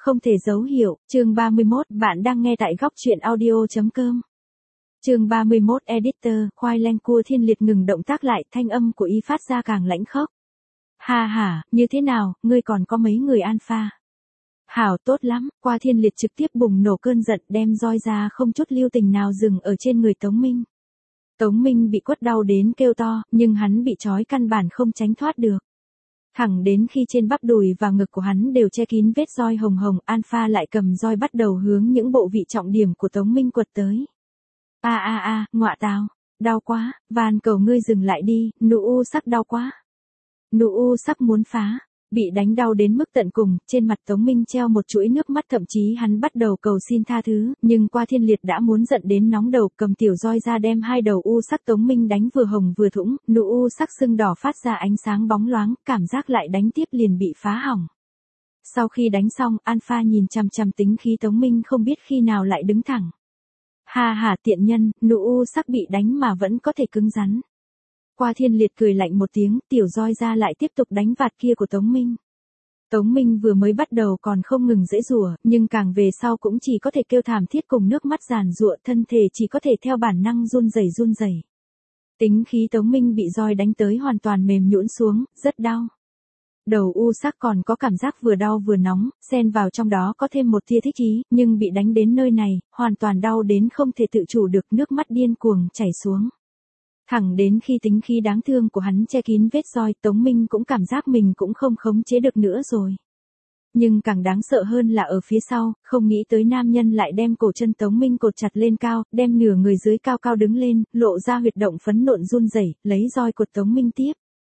Không thể dấu hiệu, chương 31, bạn đang nghe tại góc truyện audio.com. Chương 31 Editor, khoai lang cua Thiên Liệt ngừng động tác lại, thanh âm của y phát ra càng lãnh khốc. Ha ha, như thế nào, ngươi còn có mấy người alpha? Hảo tốt lắm, qua Thiên Liệt trực tiếp bùng nổ cơn giận đem roi ra không chút lưu tình nào dừng ở trên người Tống Minh. Tống Minh bị quất đau đến kêu to, nhưng hắn bị trói căn bản không tránh thoát được. Thẳng đến khi trên bắp đùi và ngực của hắn đều che kín vết roi hồng hồng, Alpha lại cầm roi bắt đầu hướng những bộ vị trọng điểm của Tống Minh quật tới. Ngọa tào, đau quá, van cầu ngươi dừng lại đi, nụ u sắc đau quá. Nụ u sắc muốn phá, bị đánh đau đến mức tận cùng, trên mặt Tống Minh treo một chuỗi nước mắt, thậm chí hắn bắt đầu cầu xin tha thứ, nhưng qua Thiên Liệt đã muốn giận đến nóng đầu, cầm tiểu roi ra đem hai đầu u sắc Tống Minh đánh vừa hồng vừa thủng, nụ u sắc sưng đỏ phát ra ánh sáng bóng loáng, cảm giác lại đánh tiếp liền bị phá hỏng. Sau khi đánh xong, Alpha nhìn chằm chằm tính khí Tống Minh không biết khi nào lại đứng thẳng. Ha ha tiện nhân, nụ u sắc bị đánh mà vẫn có thể cứng rắn. Qua Thiên Liệt cười lạnh một tiếng, tiểu roi ra lại tiếp tục đánh vạt kia của Tống Minh. Tống Minh vừa mới bắt đầu còn không ngừng giãy giụa, nhưng càng về sau cũng chỉ có thể kêu thảm thiết cùng nước mắt giàn giụa, thân thể chỉ có thể theo bản năng run rẩy. Tính khí Tống Minh bị roi đánh tới hoàn toàn mềm nhũn xuống, rất đau. Đầu u sắc còn có cảm giác vừa đau vừa nóng, xen vào trong đó có thêm một tia thích ý, nhưng bị đánh đến nơi này, hoàn toàn đau đến không thể tự chủ được, nước mắt điên cuồng chảy xuống. Thẳng đến khi tính khí đáng thương của hắn che kín vết roi, Tống Minh cũng cảm giác mình cũng không khống chế được nữa rồi. Nhưng càng đáng sợ hơn là ở phía sau, không nghĩ tới nam nhân lại đem cổ chân Tống Minh cột chặt lên cao, đem nửa người dưới cao cao đứng lên, lộ ra huyệt động phấn nộn run rẩy, lấy roi cột Tống Minh tiếp.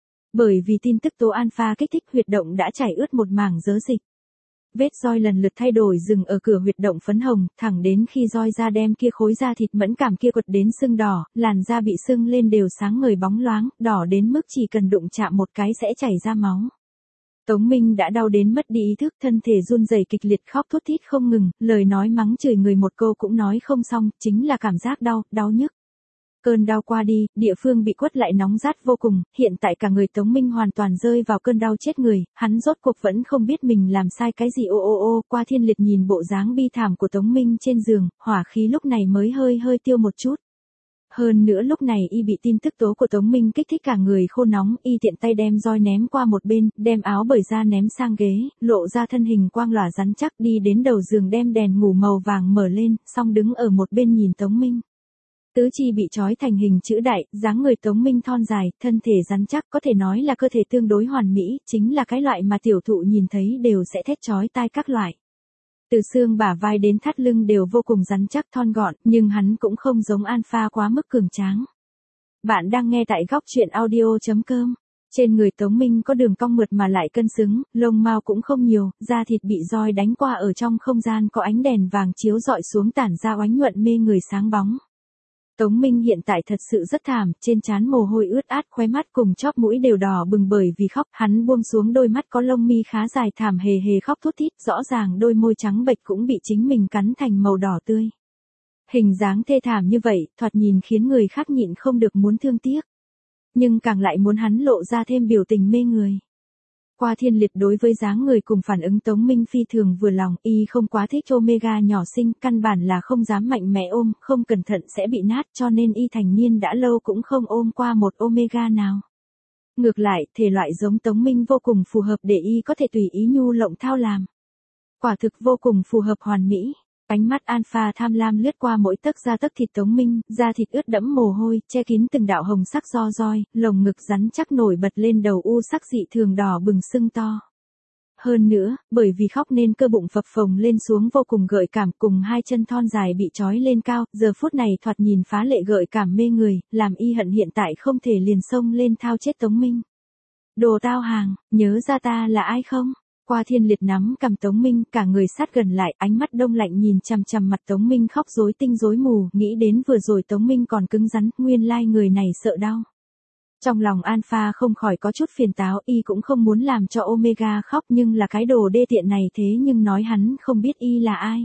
Bởi vì tin tức tố alpha kích thích, huyệt động đã chảy ướt một mảng dớ dịch. Vết roi lần lượt thay đổi dừng ở cửa huyệt động phấn hồng, thẳng đến khi roi ra đem kia khối da thịt mẫn cảm kia quật đến sưng đỏ, làn da bị sưng lên đều sáng ngời bóng loáng, đỏ đến mức chỉ cần đụng chạm một cái sẽ chảy ra máu. Tống Minh đã đau đến mất đi ý thức, thân thể run rẩy kịch liệt, khóc thút thít không ngừng, lời nói mắng chửi người một câu cũng nói không xong, chính là cảm giác đau nhức. Cơn đau qua đi, địa phương bị quất lại nóng rát vô cùng, hiện tại cả người Tống Minh hoàn toàn rơi vào cơn đau chết người, hắn rốt cuộc vẫn không biết mình làm sai cái gì. Qua Thiên Liệt nhìn bộ dáng bi thảm của Tống Minh trên giường, hỏa khí lúc này mới hơi tiêu một chút. Hơn nữa lúc này y bị tin tức tố của Tống Minh kích thích cả người khô nóng, y tiện tay đem roi ném qua một bên, đem áo bời ra ném sang ghế, lộ ra thân hình quang lòa rắn chắc, đi đến đầu giường đem đèn ngủ màu vàng mở lên, xong đứng ở một bên nhìn Tống Minh. Tứ chi bị trói thành hình chữ đại, dáng người Tống Minh thon dài, thân thể rắn chắc, có thể nói là cơ thể tương đối hoàn mỹ, chính là cái loại mà tiểu thụ nhìn thấy đều sẽ thét chói tai các loại. Từ xương bả vai đến thắt lưng đều vô cùng rắn chắc thon gọn, nhưng hắn cũng không giống alpha quá mức cường tráng. Bạn đang nghe tại góc truyện audio.com. Trên người Tống Minh có đường cong mượt mà lại cân xứng, lông mao cũng không nhiều, da thịt bị roi đánh qua ở trong không gian có ánh đèn vàng chiếu rọi xuống tản ra oánh nhuận mê người sáng bóng. Tống Minh hiện tại thật sự rất thảm, trên trán mồ hôi ướt át, khóe mắt cùng chóp mũi đều đỏ bừng bởi vì khóc, hắn buông xuống đôi mắt có lông mi khá dài thảm hề khóc thút thít, rõ ràng đôi môi trắng bệch cũng bị chính mình cắn thành màu đỏ tươi. Hình dáng thê thảm như vậy, thoạt nhìn khiến người khác nhịn không được muốn thương tiếc. Nhưng càng lại muốn hắn lộ ra thêm biểu tình mê người. Qua Thiên Liệt đối với dáng người cùng phản ứng Tống Minh phi thường vừa lòng, y không quá thích Omega nhỏ xinh, căn bản là không dám mạnh mẽ ôm, không cẩn thận sẽ bị nát, cho nên y thành niên đã lâu cũng không ôm qua một Omega nào. Ngược lại, thể loại giống Tống Minh vô cùng phù hợp để y có thể tùy ý nhu lộng thao làm. Quả thực vô cùng phù hợp hoàn mỹ. Ánh mắt alpha tham lam lướt qua mỗi tấc da tấc thịt Tống Minh, da thịt ướt đẫm mồ hôi, che kín từng đạo hồng sắc ro roi, lồng ngực rắn chắc nổi bật lên, đầu u sắc dị thường đỏ bừng sưng to. Hơn nữa, bởi vì khóc nên cơ bụng phập phồng lên xuống vô cùng gợi cảm, cùng hai chân thon dài bị trói lên cao, giờ phút này thoạt nhìn phá lệ gợi cảm mê người, làm y hận hiện tại không thể liền xông lên thao chết Tống Minh. Đồ tao hàng, nhớ ra ta là ai không? Qua Thiên Liệt nắm cầm Tống Minh, cả người sát gần lại, ánh mắt đông lạnh nhìn chằm chằm mặt Tống Minh khóc rối tinh rối mù, nghĩ đến vừa rồi Tống Minh còn cứng rắn, nguyên lai người này sợ đau. Trong lòng alpha không khỏi có chút phiền táo, y cũng không muốn làm cho Omega khóc, nhưng là cái đồ đê tiện này thế nhưng nói hắn không biết y là ai.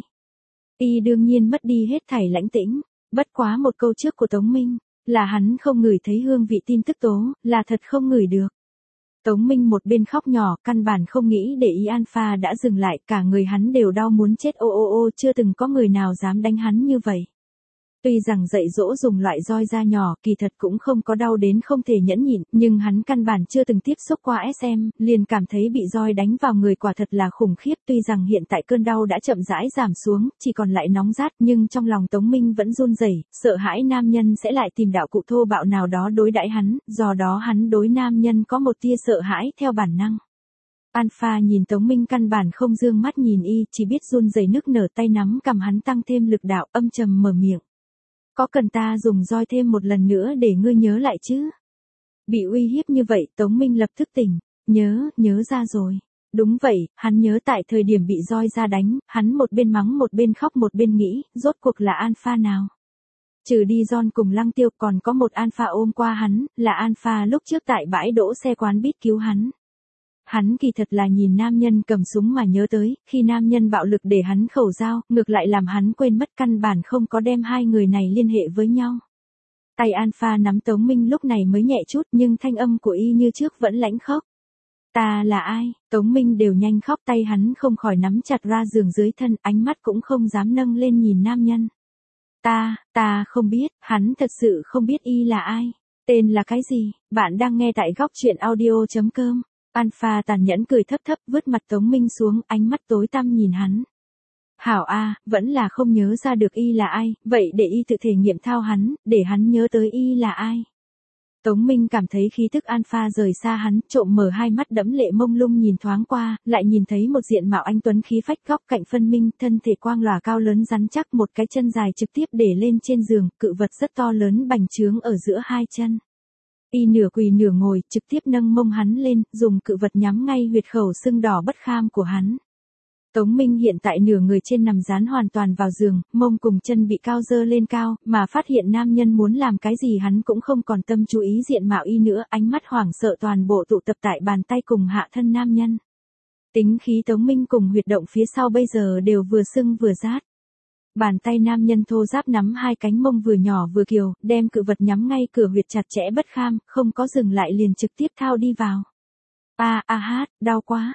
Y đương nhiên mất đi hết thảy lãnh tĩnh, bất quá một câu trước của Tống Minh, là hắn không ngửi thấy hương vị tin tức tố, là thật không ngửi được. Tống Minh một bên khóc nhỏ, căn bản không nghĩ để ý Alpha đã dừng lại, cả người hắn đều đau muốn chết ô ô ô, chưa từng có người nào dám đánh hắn như vậy. Tuy rằng dạy dỗ dùng loại roi da nhỏ, kỳ thật cũng không có đau đến không thể nhẫn nhịn, nhưng hắn căn bản chưa từng tiếp xúc qua SM, liền cảm thấy bị roi đánh vào người quả thật là khủng khiếp. Tuy rằng hiện tại cơn đau đã chậm rãi giảm xuống, chỉ còn lại nóng rát, nhưng trong lòng Tống Minh vẫn run rẩy, sợ hãi nam nhân sẽ lại tìm đạo cụ thô bạo nào đó đối đãi hắn, do đó hắn đối nam nhân có một tia sợ hãi theo bản năng. Alpha nhìn Tống Minh căn bản không dương mắt nhìn y, chỉ biết run rẩy nức nở, tay nắm cầm hắn tăng thêm lực đạo, âm trầm mở miệng. Có cần ta dùng roi thêm một lần nữa để ngươi nhớ lại chứ? Bị uy hiếp như vậy, Tống Minh lập tức tỉnh, nhớ ra rồi. Đúng vậy, hắn nhớ tại thời điểm bị roi ra đánh, hắn một bên mắng một bên khóc một bên nghĩ, rốt cuộc là Alpha nào? Trừ đi John cùng Lăng Tiêu còn có một Alpha ôm qua hắn, là Alpha lúc trước tại bãi đỗ xe quán bít cứu hắn. Hắn kỳ thật là nhìn nam nhân cầm súng mà nhớ tới, khi nam nhân bạo lực để hắn khẩu dao, ngược lại làm hắn quên mất căn bản không có đem hai người này liên hệ với nhau. Tay Alpha nắm Tống Minh lúc này mới nhẹ chút nhưng thanh âm của y như trước vẫn lãnh khốc. Ta là ai? Tống Minh đều nhanh khóc, tay hắn không khỏi nắm chặt ra giường dưới thân, ánh mắt cũng không dám nâng lên nhìn nam nhân. Ta không biết, hắn thật sự không biết y là ai. Tên là cái gì? Bạn đang nghe tại góc truyện audio.com. Alpha tàn nhẫn cười thấp thấp vứt mặt Tống Minh xuống, ánh mắt tối tăm nhìn hắn. Hảo a, vẫn là không nhớ ra được y là ai, vậy để y tự thể nghiệm thao hắn, để hắn nhớ tới y là ai. Tống Minh cảm thấy khí tức Alpha rời xa hắn, trộm mở hai mắt đẫm lệ mông lung nhìn thoáng qua, lại nhìn thấy một diện mạo anh tuấn khí phách góc cạnh phân minh, thân thể quang lòa cao lớn rắn chắc, một cái chân dài trực tiếp để lên trên giường, cự vật rất to lớn bành trướng ở giữa hai chân. Y nửa quỳ nửa ngồi, trực tiếp nâng mông hắn lên, dùng cự vật nhắm ngay huyệt khẩu sưng đỏ bất kham của hắn. Tống Minh hiện tại nửa người trên nằm dán hoàn toàn vào giường, mông cùng chân bị cao dơ lên cao, mà phát hiện nam nhân muốn làm cái gì hắn cũng không còn tâm chú ý diện mạo y nữa, ánh mắt hoảng sợ toàn bộ tụ tập tại bàn tay cùng hạ thân nam nhân. Tính khí Tống Minh cùng huyệt động phía sau bây giờ đều vừa sưng vừa rát. Bàn tay nam nhân thô ráp nắm hai cánh mông vừa nhỏ vừa kiều, đem cự vật nhắm ngay cửa huyệt chặt chẽ bất kham, không có dừng lại liền trực tiếp thao đi vào. Đau quá,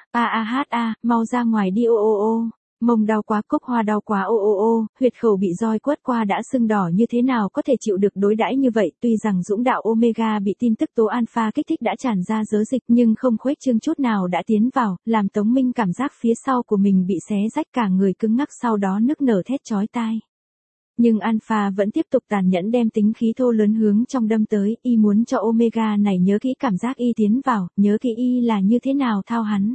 mau ra ngoài đi ô ô ô, mông đau quá, cúc hoa đau quá ô ô ô, huyệt khẩu bị roi quất qua đã sưng đỏ như thế nào có thể chịu được đối đãi như vậy, tuy rằng dũng đạo Omega bị tin tức tố Alpha kích thích đã tràn ra giới dịch nhưng không khuếch trương chút nào đã tiến vào, làm Tống Minh cảm giác phía sau của mình bị xé rách cả người cứng ngắc sau đó nức nở thét chói tai. Nhưng Alpha vẫn tiếp tục tàn nhẫn đem tính khí thô lớn hướng trong đâm tới, y muốn cho Omega này nhớ kỹ cảm giác y tiến vào, nhớ kỹ y là như thế nào thao hắn.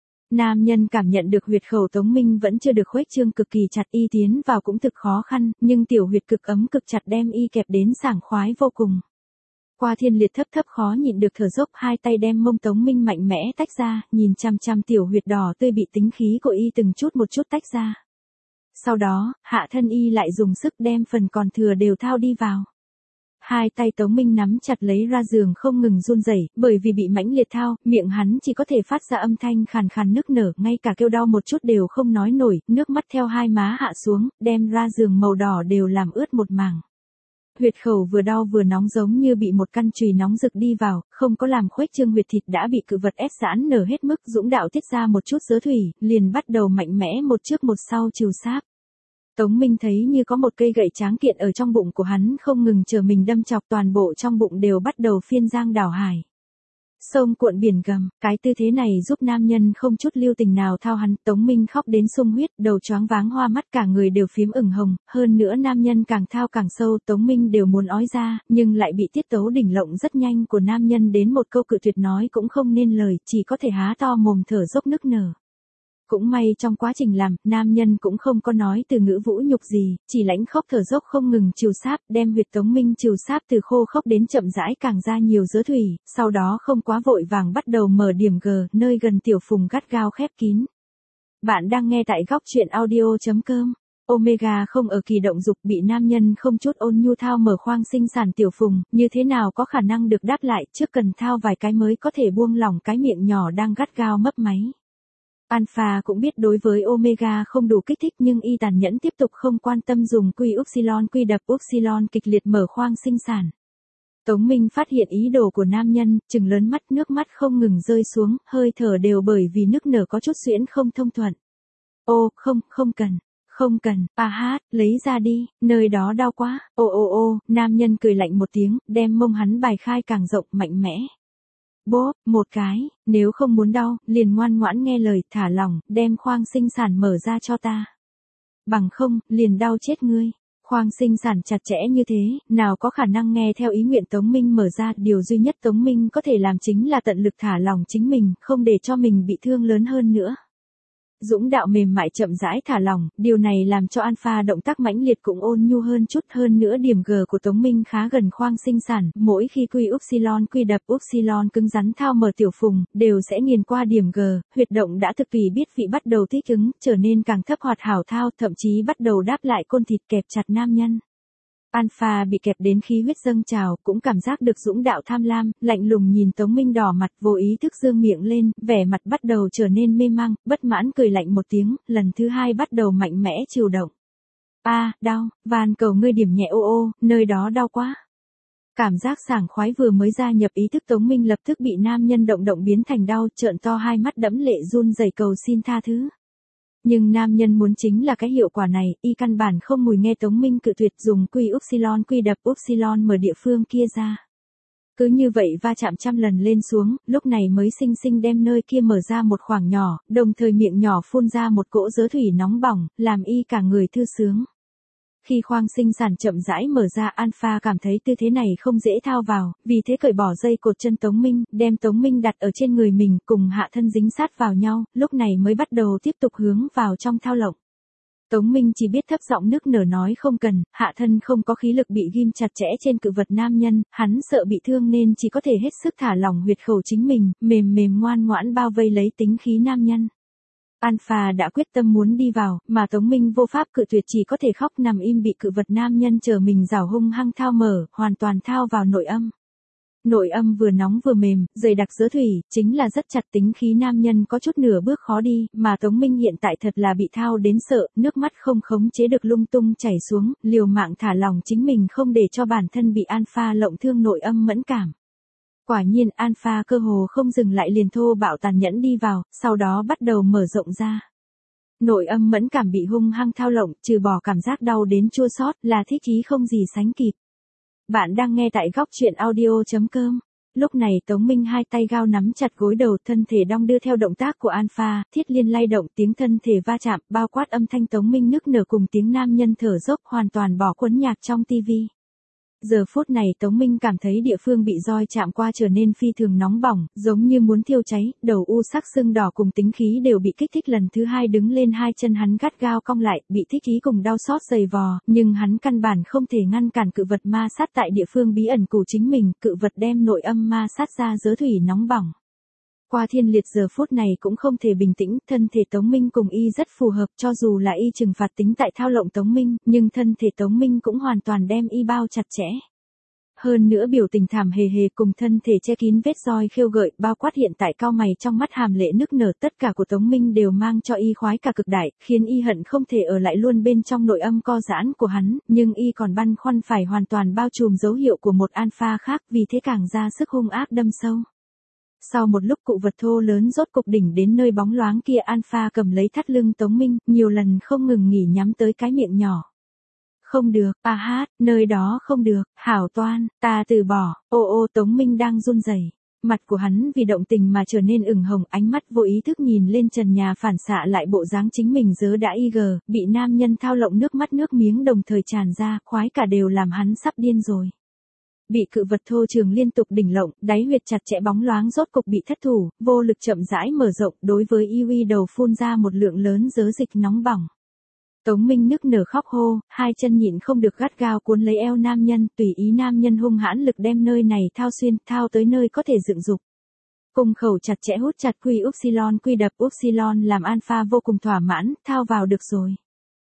Nam nhân cảm nhận được huyệt khẩu Tống Minh vẫn chưa được khuếch trương cực kỳ chặt, y tiến vào cũng thực khó khăn, nhưng tiểu huyệt cực ấm cực chặt đem y kẹp đến sảng khoái vô cùng. Qua thiên liệt thấp thấp khó nhịn được thở dốc, hai tay đem mông Tống Minh mạnh mẽ tách ra, nhìn chăm chăm tiểu huyệt đỏ tươi bị tính khí của y từng chút một chút tách ra. Sau đó, hạ thân y lại dùng sức đem phần còn thừa đều thao đi vào. Hai tay Tống Minh nắm chặt lấy ra giường không ngừng run rẩy, bởi vì bị mãnh liệt thao, miệng hắn chỉ có thể phát ra âm thanh khàn khàn nức nở, ngay cả kêu đau một chút đều không nói nổi, nước mắt theo hai má hạ xuống, đem ra giường màu đỏ đều làm ướt một mảng. Huyệt khẩu vừa đau vừa nóng giống như bị một căn chùy nóng rực đi vào, không có làm khuếch trương huyệt thịt đã bị cự vật ép giãn nở hết mức, dũng đạo tiết ra một chút dớ thủy, liền bắt đầu mạnh mẽ một trước một sau trừ sáp. Tống Minh thấy như có một cây gậy tráng kiện ở trong bụng của hắn không ngừng chờ mình đâm chọc, toàn bộ trong bụng đều bắt đầu phiên giang đảo hải. Sông cuộn biển gầm, cái tư thế này giúp nam nhân không chút lưu tình nào thao hắn, Tống Minh khóc đến sung huyết, đầu choáng váng hoa mắt cả người đều phím ửng hồng, hơn nữa nam nhân càng thao càng sâu, Tống Minh đều muốn ói ra, nhưng lại bị tiết tấu đỉnh lộng rất nhanh của nam nhân đến một câu cự tuyệt nói cũng không nên lời, chỉ có thể há to mồm thở dốc nức nở. Cũng may trong quá trình làm, nam nhân cũng không có nói từ ngữ vũ nhục gì, chỉ lãnh khốc thở dốc không ngừng trừ sáp, đem huyệt Tống Minh trừ sáp từ khô khốc đến chậm rãi càng ra nhiều dớ thủy, sau đó không quá vội vàng bắt đầu mở điểm G, nơi gần tiểu phùng gắt gao khép kín. Bạn đang nghe tại góc truyện audio.com. Omega không ở kỳ động dục, bị nam nhân không chút ôn nhu thao mở khoang sinh sản tiểu phùng, như thế nào có khả năng được đáp lại, trước cần thao vài cái mới có thể buông lỏng cái miệng nhỏ đang gắt gao mấp máy. Alpha cũng biết đối với Omega không đủ kích thích nhưng y tàn nhẫn tiếp tục không quan tâm dùng quy upsilon quy đập upsilon kịch liệt mở khoang sinh sản. Tống Minh phát hiện ý đồ của nam nhân, trừng lớn mắt, nước mắt không ngừng rơi xuống, hơi thở đều bởi vì nức nở có chút xuyễn không thông thuận. Ô, không cần. Không cần, hát, lấy ra đi, nơi đó đau quá. Ô, nam nhân cười lạnh một tiếng, đem mông hắn bài khai càng rộng mạnh mẽ. Bốp, một cái, nếu không muốn đau, liền ngoan ngoãn nghe lời, thả lỏng, đem khoang sinh sản mở ra cho ta. Bằng không, liền đau chết ngươi. Khoang sinh sản chặt chẽ như thế, nào có khả năng nghe theo ý nguyện Tống Minh mở ra, điều duy nhất Tống Minh có thể làm chính là tận lực thả lỏng chính mình, không để cho mình bị thương lớn hơn nữa. Dũng đạo mềm mại chậm rãi thả lỏng, điều này làm cho Alpha động tác mãnh liệt cũng ôn nhu hơn chút, hơn nữa điểm G của Tống Minh khá gần khoang sinh sản, mỗi khi quy đập cứng rắn thao mở tiểu phùng, đều sẽ nghiền qua điểm G, huyệt động đã thực tùy biết vị bắt đầu thích ứng, trở nên càng thấp hoạt hảo thao, thậm chí bắt đầu đáp lại côn thịt kẹp chặt nam nhân. Alpha bị kẹp đến khí huyết dâng trào, cũng cảm giác được dũng đạo tham lam, lạnh lùng nhìn Tống Minh đỏ mặt, vô ý thức dương miệng lên, vẻ mặt bắt đầu trở nên mê mang, bất mãn cười lạnh một tiếng, lần thứ hai bắt đầu mạnh mẽ chiều động. Đau, van cầu ngươi điểm nhẹ ô, nơi đó đau quá. Cảm giác sảng khoái vừa mới gia nhập ý thức Tống Minh lập tức bị nam nhân động biến thành đau, trợn to hai mắt đẫm lệ run rẩy cầu xin tha thứ. Nhưng nam nhân muốn chính là cái hiệu quả này, y căn bản không mùi nghe Tống Minh cự tuyệt dùng quy đập mở địa phương kia ra. Cứ như vậy va chạm trăm lần lên xuống, lúc này mới xinh xinh đem nơi kia mở ra một khoảng nhỏ, đồng thời miệng nhỏ phun ra một cỗ dớ thủy nóng bỏng, làm y cả người thư sướng. Khi khoang sinh sản chậm rãi mở ra, Alpha cảm thấy tư thế này không dễ thao vào, vì thế cởi bỏ dây cột chân Tống Minh, đem Tống Minh đặt ở trên người mình, cùng hạ thân dính sát vào nhau, lúc này mới bắt đầu tiếp tục hướng vào trong thao lộng. Tống Minh chỉ biết thấp giọng nức nở nói không cần, hạ thân không có khí lực bị ghim chặt chẽ trên cự vật nam nhân, hắn sợ bị thương nên chỉ có thể hết sức thả lỏng huyệt khẩu chính mình, mềm ngoan ngoãn bao vây lấy tính khí nam nhân. Alpha đã quyết tâm muốn đi vào, mà Tống Minh vô pháp cự tuyệt, chỉ có thể khóc nằm im bị cự vật nam nhân chờ mình rảo hung hăng thao mở, hoàn toàn thao vào nội âm. Nội âm vừa nóng vừa mềm, dày đặc dớ thủy, chính là rất chặt, tính khí nam nhân có chút nửa bước khó đi, mà Tống Minh hiện tại thật là bị thao đến sợ, nước mắt không khống chế được lung tung chảy xuống, liều mạng thả lòng chính mình không để cho bản thân bị Alpha lộng thương nội âm mẫn cảm. Quả nhiên Alpha cơ hồ không dừng lại liền thô bạo tàn nhẫn đi vào, sau đó bắt đầu mở rộng ra. Nội âm mẫn cảm bị hung hăng thao lộng, trừ bỏ cảm giác đau đến chua xót, là thích chí không gì sánh kịp. Bạn đang nghe tại góc truyện audio.com. Lúc này Tống Minh hai tay gao nắm chặt gối đầu, thân thể đong đưa theo động tác của Alpha, thiết liên lay động, tiếng thân thể va chạm, bao quát âm thanh Tống Minh nức nở cùng tiếng nam nhân thở dốc, hoàn toàn bỏ cuốn nhạc trong tivi. Giờ phút này Tống Minh cảm thấy địa phương bị roi chạm qua trở nên phi thường nóng bỏng, giống như muốn thiêu cháy, đầu u sắc sưng đỏ cùng tính khí đều bị kích thích lần thứ hai đứng lên, hai chân hắn gắt gao cong lại, bị thích ý cùng đau xót dày vò, nhưng hắn căn bản không thể ngăn cản cự vật ma sát tại địa phương bí ẩn của chính mình, cự vật đem nội âm ma sát ra dớ thủy nóng bỏng. Qua thiên liệt giờ phút này cũng không thể bình tĩnh, thân thể Tống Minh cùng y rất phù hợp, cho dù là y trừng phạt tính tại thao lộng Tống Minh, nhưng thân thể Tống Minh cũng hoàn toàn đem y bao chặt chẽ. Hơn nữa biểu tình thảm hề hề cùng thân thể che kín vết roi khêu gợi, bao quát hiện tại cau mày trong mắt hàm lệ nức nở, tất cả của Tống Minh đều mang cho y khoái cả cực đại, khiến y hận không thể ở lại luôn bên trong nội âm co giãn của hắn, nhưng y còn băn khoăn phải hoàn toàn bao trùm dấu hiệu của một Alpha khác, vì thế càng ra sức hung ác đâm sâu. Sau một lúc cụ vật thô lớn rốt cục đỉnh đến nơi bóng loáng kia, Alpha cầm lấy thắt lưng Tống Minh, nhiều lần không ngừng nghỉ nhắm tới cái miệng nhỏ. Không được, nơi đó không được, hảo toan, ta từ bỏ, Tống Minh đang run rẩy. Mặt của hắn vì động tình mà trở nên ửng hồng, ánh mắt vô ý thức nhìn lên trần nhà phản xạ lại bộ dáng chính mình dớ đã bị nam nhân thao lộng, nước mắt nước miếng đồng thời tràn ra, khoái cả đều làm hắn sắp điên rồi. Bị cự vật thô trường liên tục đỉnh lộng, đáy huyệt chặt chẽ bóng loáng rốt cục bị thất thủ, vô lực chậm rãi mở rộng, đối với Yui đầu phun ra một lượng lớn dớ dịch nóng bỏng. Tống Minh nức nở khóc hô, hai chân nhịn không được gắt gao cuốn lấy eo nam nhân, tùy ý nam nhân hung hãn lực đem nơi này thao xuyên, thao tới nơi có thể dựng dục. Cùng khẩu chặt chẽ hút chặt quy đập làm Alpha vô cùng thỏa mãn, thao vào được rồi.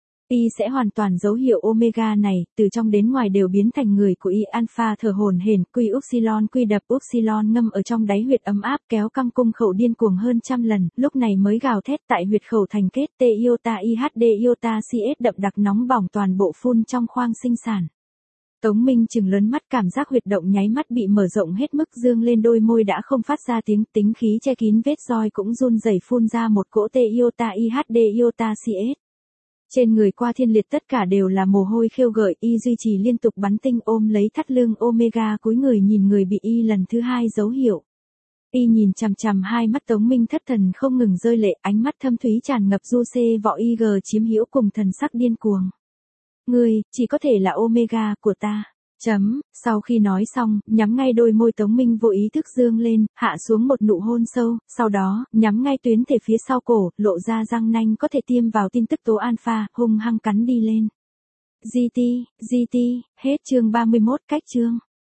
Y sẽ hoàn toàn dấu hiệu omega này, từ trong đến ngoài đều biến thành người của y. Alpha thở hổn hển, quy đập ngâm ở trong đáy huyệt ấm áp, kéo căng cung khẩu điên cuồng hơn trăm lần, lúc này mới gào thét tại huyệt khẩu thành kết iota cs đậm đặc nóng bỏng toàn bộ phun trong khoang sinh sản. Tống Minh trừng lớn mắt, cảm giác huyệt động nháy mắt bị mở rộng hết mức, dương lên đôi môi đã không phát ra tiếng, tính khí che kín vết roi cũng run rẩy phun ra một cỗ tê iota ihd iota cs. Trên người qua thiên liệt tất cả đều là mồ hôi khêu gợi, y duy trì liên tục bắn tinh ôm lấy thắt lưng Omega, cúi người nhìn người bị y lần thứ hai dấu hiệu. Y nhìn chằm chằm hai mắt Tống Minh thất thần không ngừng rơi lệ, ánh mắt thâm thúy tràn ngập du xê vọ IG chiếm hữu cùng thần sắc điên cuồng. Ngươi, chỉ có thể là Omega của ta. Sau khi nói xong, nhắm ngay đôi môi Tống Minh vô ý thức dương lên, hạ xuống một nụ hôn sâu, sau đó, nhắm ngay tuyến thể phía sau cổ, lộ ra răng nanh có thể tiêm vào tin tức tố alpha, hung hăng cắn đi lên. GT, hết chương 31, cách chương.